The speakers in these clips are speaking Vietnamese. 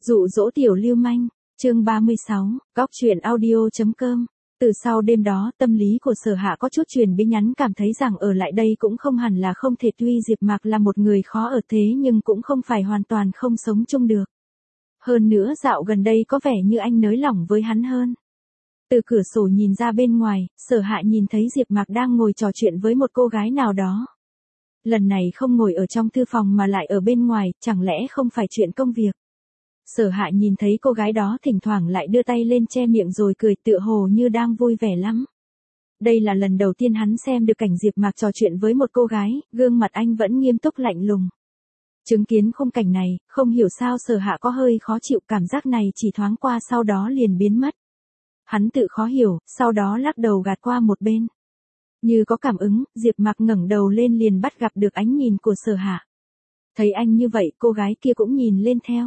Dụ dỗ tiểu lưu manh, chương 36, góc truyện audio.com. Từ sau đêm đó, tâm lý của Sở Hạ có chút chuyển biến, nhắn cảm thấy rằng ở lại đây cũng không hẳn là không thể, tuy Diệp Mạc là một người khó ở thế nhưng cũng không phải hoàn toàn không sống chung được. Hơn nữa dạo gần đây có vẻ như anh nới lỏng với hắn hơn. Từ cửa sổ nhìn ra bên ngoài, Sở Hạ nhìn thấy Diệp Mạc đang ngồi trò chuyện với một cô gái nào đó. Lần này không ngồi ở trong thư phòng mà lại ở bên ngoài, chẳng lẽ không phải chuyện công việc. Sở Hạ nhìn thấy cô gái đó thỉnh thoảng lại đưa tay lên che miệng rồi cười, tựa hồ như đang vui vẻ lắm. Đây là lần đầu tiên hắn xem được cảnh Diệp Mạc trò chuyện với một cô gái, gương mặt anh vẫn nghiêm túc lạnh lùng. Chứng kiến khung cảnh này, không hiểu sao Sở Hạ có hơi khó chịu, cảm giác này chỉ thoáng qua sau đó liền biến mất. Hắn tự khó hiểu, sau đó lắc đầu gạt qua một bên. Như có cảm ứng, Diệp Mạc ngẩng đầu lên liền bắt gặp được ánh nhìn của Sở Hạ. Thấy anh như vậy, cô gái kia cũng nhìn lên theo.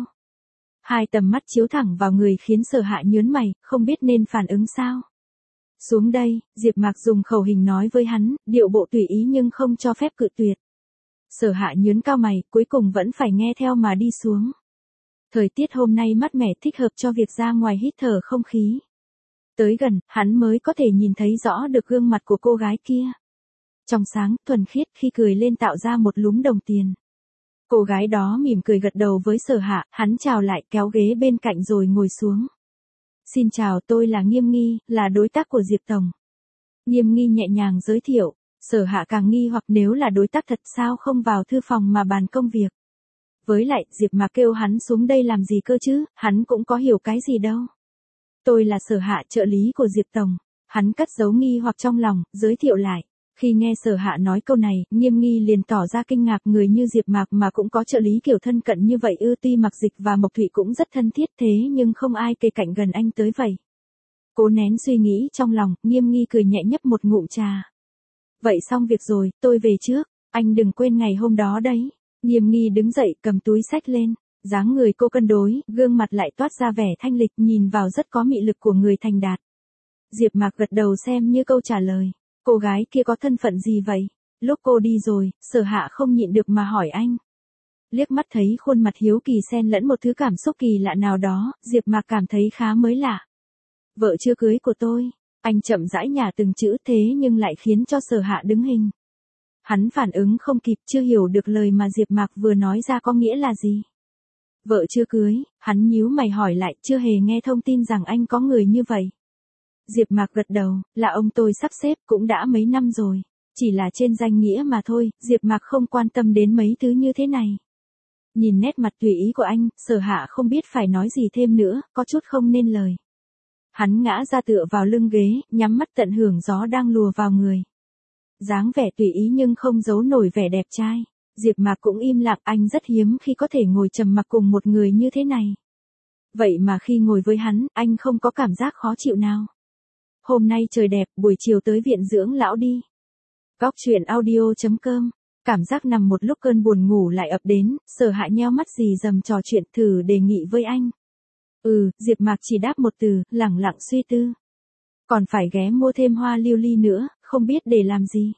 Hai tầm mắt chiếu thẳng vào người khiến Sở Hạ nhướng mày, không biết nên phản ứng sao. Xuống đây, Diệp Mạc dùng khẩu hình nói với hắn, điệu bộ tùy ý nhưng không cho phép cự tuyệt. Sở Hạ nhướng cao mày, cuối cùng vẫn phải nghe theo mà đi xuống. Thời tiết hôm nay mát mẻ, thích hợp cho việc ra ngoài hít thở không khí. Tới gần, hắn mới có thể nhìn thấy rõ được gương mặt của cô gái kia. Trong sáng, thuần khiết, khi cười lên tạo ra một lúm đồng tiền. Cô gái đó mỉm cười gật đầu với Sở Hạ, hắn chào lại, kéo ghế bên cạnh rồi ngồi xuống. Xin chào, tôi là Nghiêm Nghi, là đối tác của Diệp Tổng. Nghiêm Nghi nhẹ nhàng giới thiệu. Sở Hạ càng nghi hoặc, nếu là đối tác thật sao không vào thư phòng mà bàn công việc. Với lại, Diệp Mạc kêu hắn xuống đây làm gì cơ chứ, hắn cũng có hiểu cái gì đâu. Tôi là Sở Hạ, trợ lý của Diệp Tổng. Hắn cất giấu nghi hoặc trong lòng, giới thiệu lại. Khi nghe Sở Hạ nói câu này, Nghiêm Nghi liền tỏ ra kinh ngạc, người như Diệp Mạc mà cũng có trợ lý kiểu thân cận như vậy ư? Tuy Mạc Dịch và Mộc Thụy cũng rất thân thiết thế nhưng không ai kề cạnh gần anh tới vậy. Cố nén suy nghĩ trong lòng, Nghiêm Nghi cười nhẹ nhấp một ngụm trà. Vậy xong việc rồi, tôi về trước, anh đừng quên ngày hôm đó đấy. Nghiêm Nghi đứng dậy cầm túi xách lên, dáng người cô cân đối, gương mặt lại toát ra vẻ thanh lịch, nhìn vào rất có mị lực của người thành đạt. Diệp Mạc gật đầu xem như câu trả lời. Cô gái kia có thân phận gì vậy? Lúc cô đi rồi, Sở Hạ không nhịn được mà hỏi anh. Liếc mắt thấy khuôn mặt hiếu kỳ xen lẫn một thứ cảm xúc kỳ lạ nào đó, Diệp Mạc cảm thấy khá mới lạ. Vợ chưa cưới của tôi. Anh chậm rãi nhả từng chữ thế nhưng lại khiến cho Sở Hạ đứng hình. Hắn phản ứng không kịp, chưa hiểu được lời mà Diệp Mạc vừa nói ra có nghĩa là gì. Vợ chưa cưới, hắn nhíu mày hỏi lại, chưa hề nghe thông tin rằng anh có người như vậy. Diệp Mạc gật đầu, là ông tôi sắp xếp, cũng đã mấy năm rồi. Chỉ là trên danh nghĩa mà thôi, Diệp Mạc không quan tâm đến mấy thứ như thế này. Nhìn nét mặt tùy ý của anh, Sở Hạ không biết phải nói gì thêm nữa, có chút không nên lời. Hắn ngã ra tựa vào lưng ghế, nhắm mắt tận hưởng gió đang lùa vào người. Dáng vẻ tùy ý nhưng không giấu nổi vẻ đẹp trai. Diệp Mạc cũng im lặng, anh rất hiếm khi có thể ngồi trầm mặc cùng một người như thế này. Vậy mà khi ngồi với hắn, anh không có cảm giác khó chịu nào. Hôm nay trời đẹp, buổi chiều tới viện dưỡng lão đi. Góc truyện audio.com. Cảm giác nằm một lúc cơn buồn ngủ lại ập đến, Sở Hạ nheo mắt rì rầm trò chuyện, thử đề nghị với anh. Diệp Mạc chỉ đáp một từ, lẳng lặng suy tư. Còn phải ghé mua thêm hoa lưu ly nữa, không biết để làm gì.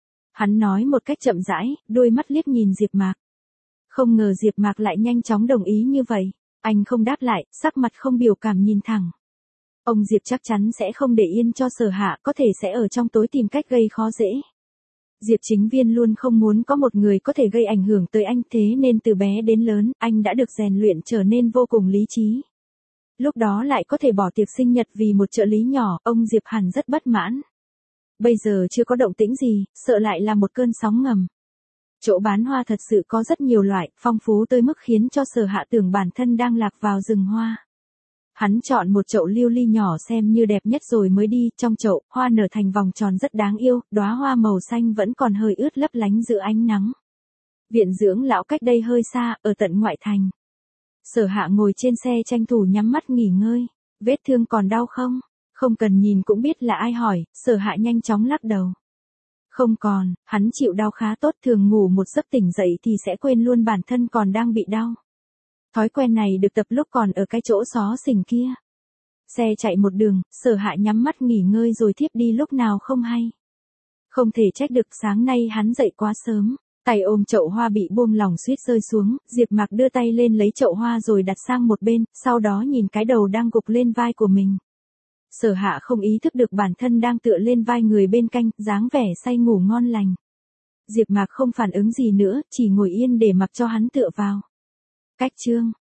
Hắn nói một cách chậm rãi, đôi mắt liếc nhìn Diệp Mạc. Không ngờ Diệp Mạc lại nhanh chóng đồng ý như vậy. Anh không đáp lại, sắc mặt không biểu cảm nhìn thẳng. Ông Diệp chắc chắn sẽ không để yên cho Sở Hạ, có thể sẽ ở trong tối tìm cách gây khó dễ. Diệp Chính Viên luôn không muốn có một người có thể gây ảnh hưởng tới anh, thế nên từ bé đến lớn, anh đã được rèn luyện trở nên vô cùng lý trí. Lúc đó lại có thể bỏ tiệc sinh nhật vì một trợ lý nhỏ, ông Diệp hẳn rất bất mãn. Bây giờ chưa có động tĩnh gì, sợ lại là một cơn sóng ngầm. Chỗ bán hoa thật sự có rất nhiều loại, phong phú tới mức khiến cho Sở Hạ tưởng bản thân đang lạc vào rừng hoa. Hắn chọn một chậu lưu ly nhỏ xem như đẹp nhất rồi mới đi, trong chậu, hoa nở thành vòng tròn rất đáng yêu, đóa hoa màu xanh vẫn còn hơi ướt lấp lánh giữa ánh nắng. Viện dưỡng lão cách đây hơi xa, ở tận ngoại thành. Sở Hạ ngồi trên xe tranh thủ nhắm mắt nghỉ ngơi. Vết thương còn đau không? Không cần nhìn cũng biết là ai hỏi, Sở Hạ nhanh chóng lắc đầu. Không còn, hắn chịu đau khá tốt, thường ngủ một giấc tỉnh dậy thì sẽ quên luôn bản thân còn đang bị đau. Thói quen này được tập lúc còn ở cái chỗ xó xỉnh kia. Xe chạy một đường, Sở Hạ nhắm mắt nghỉ ngơi rồi thiếp đi lúc nào không hay. Không thể trách được sáng nay hắn dậy quá sớm. Tay ôm chậu hoa bị buông lỏng suýt rơi xuống, Diệp Mạc đưa tay lên lấy chậu hoa rồi đặt sang một bên, sau đó nhìn cái đầu đang gục lên vai của mình. Sở Hạ không ý thức được bản thân đang tựa lên vai người bên cạnh, dáng vẻ say ngủ ngon lành. Diệp Mạc không phản ứng gì nữa, chỉ ngồi yên để mặc cho hắn tựa vào. Cách chương